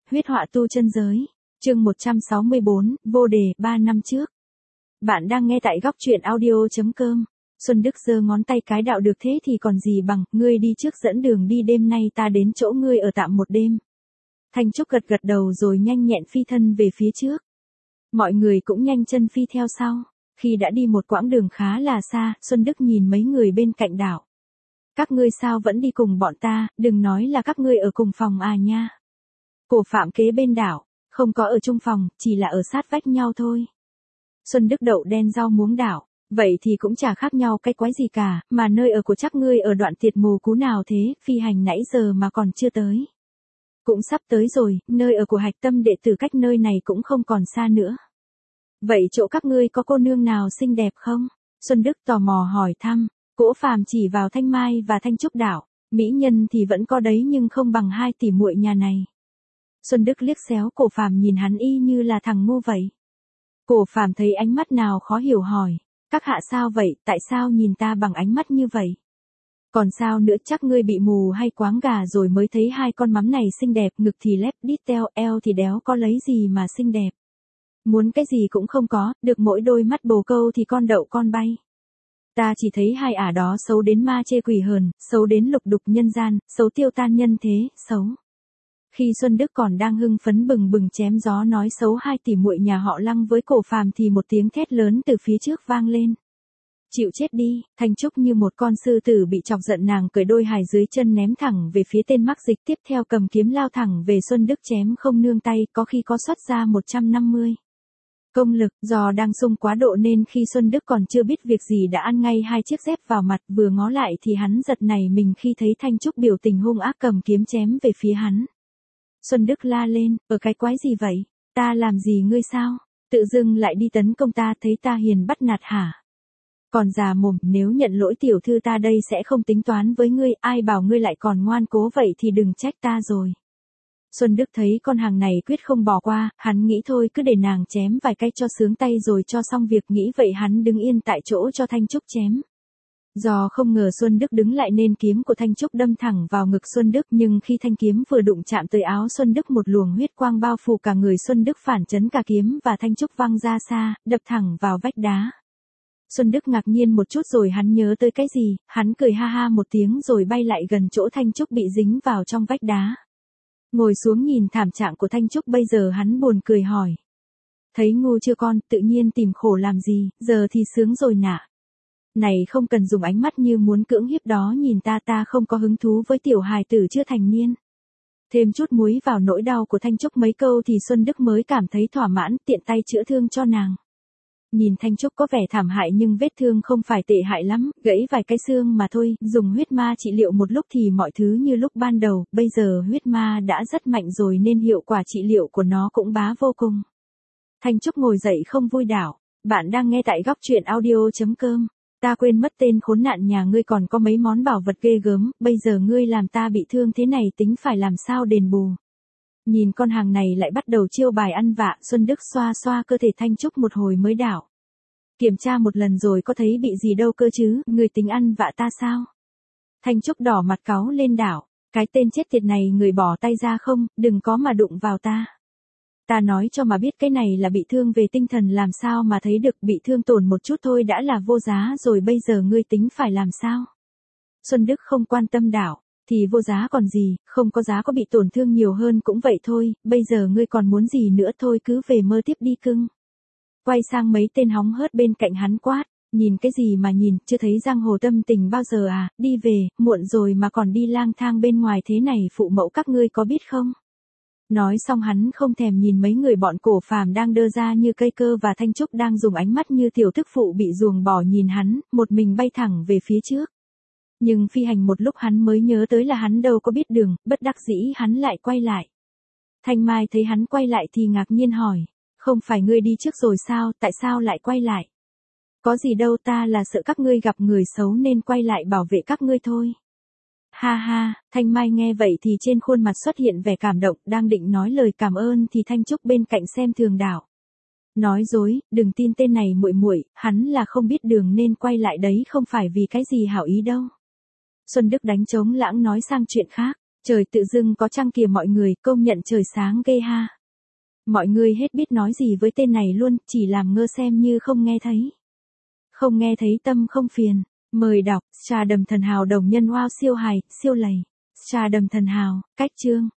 Huyết họa tu chân giới. Chương 164, vô đề, 3 năm trước. Bạn đang nghe tại góc truyện audio.com. Xuân Đức giơ ngón tay cái, đạo được thế thì còn gì bằng, ngươi đi trước dẫn đường đi, đêm nay ta đến chỗ ngươi ở tạm một đêm. Thanh Trúc gật gật đầu rồi nhanh nhẹn phi thân về phía trước. Mọi người cũng nhanh chân phi theo sau. Khi đã đi một quãng đường khá là xa, Xuân Đức nhìn mấy người bên cạnh đảo. Các ngươi sao vẫn đi cùng bọn ta, đừng nói là các ngươi ở cùng phòng à nha. Cổ Phạm kế bên đảo, không có ở chung phòng, chỉ là ở sát vách nhau thôi. Xuân Đức đậu đen rau muống đảo, vậy thì cũng chả khác nhau cái quái gì cả, mà nơi ở của chắc ngươi ở đoạn tiệt mù cú nào thế, phi hành nãy giờ mà còn chưa tới. Cũng sắp tới rồi, nơi ở của hạch tâm đệ tử cách nơi này cũng không còn xa nữa. Vậy chỗ các ngươi có cô nương nào xinh đẹp không? Xuân Đức tò mò hỏi thăm. Cổ Phàm chỉ vào Thanh Mai và Thanh Trúc đảo, mỹ nhân thì vẫn có đấy nhưng không bằng hai tỷ muội nhà này. Xuân Đức liếc xéo Cổ Phàm nhìn hắn y như là thằng ngu vậy. Cổ Phàm thấy ánh mắt nào khó hiểu hỏi, các hạ sao vậy, tại sao nhìn ta bằng ánh mắt như vậy? Còn sao nữa, chắc ngươi bị mù hay quáng gà rồi mới thấy hai con mắm này xinh đẹp, ngực thì lép đít teo, eo thì đéo, có lấy gì mà xinh đẹp. Muốn cái gì cũng không có, được mỗi đôi mắt bồ câu thì con đậu con bay. Ta chỉ thấy hai ả đó xấu đến ma chê quỷ hờn, xấu đến lục đục nhân gian, xấu tiêu tan nhân thế, xấu. Khi Xuân Đức còn đang hưng phấn bừng bừng chém gió nói xấu hai tỷ muội nhà họ Lăng với Cổ Phàm thì một tiếng thét lớn từ phía trước vang lên. Chịu chết đi, Thanh Trúc như một con sư tử bị chọc giận, nàng cởi đôi hài dưới chân ném thẳng về phía tên mắc dịch, tiếp theo cầm kiếm lao thẳng về Xuân Đức chém không nương tay, có khi có xuất ra 150. Công lực, do đang sung quá độ nên khi Xuân Đức còn chưa biết việc gì đã ăn ngay hai chiếc dép vào mặt, vừa ngó lại thì hắn giật nảy mình khi thấy Thanh Trúc biểu tình hung ác cầm kiếm chém về phía hắn. Xuân Đức la lên, ở cái quái gì vậy, ta làm gì ngươi sao, tự dưng lại đi tấn công ta, thấy ta hiền bắt nạt hả? Còn già mồm, nếu nhận lỗi tiểu thư ta đây sẽ không tính toán với ngươi, ai bảo ngươi lại còn ngoan cố vậy thì đừng trách ta rồi. Xuân Đức thấy con hàng này quyết không bỏ qua, hắn nghĩ thôi cứ để nàng chém vài cái cho sướng tay rồi cho xong việc, nghĩ vậy hắn đứng yên tại chỗ cho Thanh Trúc chém. Do không ngờ Xuân Đức đứng lại nên kiếm của Thanh Trúc đâm thẳng vào ngực Xuân Đức, nhưng khi thanh kiếm vừa đụng chạm tới áo Xuân Đức một luồng huyết quang bao phủ cả người Xuân Đức, phản chấn cả kiếm và Thanh Trúc văng ra xa, đập thẳng vào vách đá. Xuân Đức ngạc nhiên một chút rồi hắn nhớ tới cái gì, hắn cười ha ha một tiếng rồi bay lại gần chỗ Thanh Trúc bị dính vào trong vách đá. Ngồi xuống nhìn thảm trạng của Thanh Trúc bây giờ hắn buồn cười hỏi. Thấy ngu chưa con, tự nhiên tìm khổ làm gì, giờ thì sướng rồi nạ. Này không cần dùng ánh mắt như muốn cưỡng hiếp đó nhìn ta, ta không có hứng thú với tiểu hài tử chưa thành niên. Thêm chút muối vào nỗi đau của Thanh Trúc mấy câu thì Xuân Đức mới cảm thấy thỏa mãn, tiện tay chữa thương cho nàng. Nhìn Thanh Trúc có vẻ thảm hại nhưng vết thương không phải tệ hại lắm, gãy vài cái xương mà thôi, dùng huyết ma trị liệu một lúc thì mọi thứ như lúc ban đầu, bây giờ huyết ma đã rất mạnh rồi nên hiệu quả trị liệu của nó cũng bá vô cùng. Thanh Trúc ngồi dậy không vui đảo, bạn đang nghe tại góc truyện audio.com. Ta quên mất tên khốn nạn nhà ngươi còn có mấy món bảo vật ghê gớm, bây giờ ngươi làm ta bị thương thế này tính phải làm sao đền bù. Nhìn con hàng này lại bắt đầu chiêu bài ăn vạ, Xuân Đức xoa xoa cơ thể Thanh Trúc một hồi mới đảo. Kiểm tra một lần rồi có thấy bị gì đâu cơ chứ, người tính ăn vạ ta sao? Thanh Trúc đỏ mặt cáu lên đảo, cái tên chết tiệt này người bỏ tay ra không, đừng có mà đụng vào ta. Ta nói cho mà biết cái này là bị thương về tinh thần, làm sao mà thấy được, bị thương tổn một chút thôi đã là vô giá rồi, bây giờ ngươi tính phải làm sao? Xuân Đức không quan tâm đảo. Thì vô giá còn gì, không có giá có bị tổn thương nhiều hơn cũng vậy thôi, bây giờ ngươi còn muốn gì nữa, thôi cứ về mơ tiếp đi cưng. Quay sang mấy tên hóng hớt bên cạnh hắn quát, nhìn cái gì mà nhìn, chưa thấy giang hồ tâm tình bao giờ à, đi về, muộn rồi mà còn đi lang thang bên ngoài thế này, phụ mẫu các ngươi có biết không? Nói xong hắn không thèm nhìn mấy người bọn Cổ Phàm đang đơ ra như cây cơ và Thanh Trúc đang dùng ánh mắt như tiểu thức phụ bị ruồng bỏ nhìn hắn, một mình bay thẳng về phía trước. Nhưng phi hành một lúc hắn mới nhớ tới là hắn đâu có biết đường, bất đắc dĩ hắn lại quay lại. Thanh Mai thấy hắn quay lại thì ngạc nhiên hỏi, không phải ngươi đi trước rồi sao, tại sao lại quay lại? Có gì đâu, ta là sợ các ngươi gặp người xấu nên quay lại bảo vệ các ngươi thôi. Ha ha, Thanh Mai nghe vậy thì trên khuôn mặt xuất hiện vẻ cảm động, đang định nói lời cảm ơn thì Thanh Trúc bên cạnh xem thường đảo. Nói dối, đừng tin tên này muội muội, hắn là không biết đường nên quay lại đấy, không phải vì cái gì hảo ý đâu. Xuân Đức đánh trống lãng nói sang chuyện khác, Trời tự dưng có trăng kìa mọi người, công nhận trời sáng ghê ha. Mọi người hết biết nói gì với tên này luôn, chỉ làm ngơ xem như không nghe thấy. Không nghe thấy tâm không phiền. Mời đọc, Trà đầm thần hào đồng nhân wow siêu hài, siêu lầy. Trà đầm thần hào, cách chương.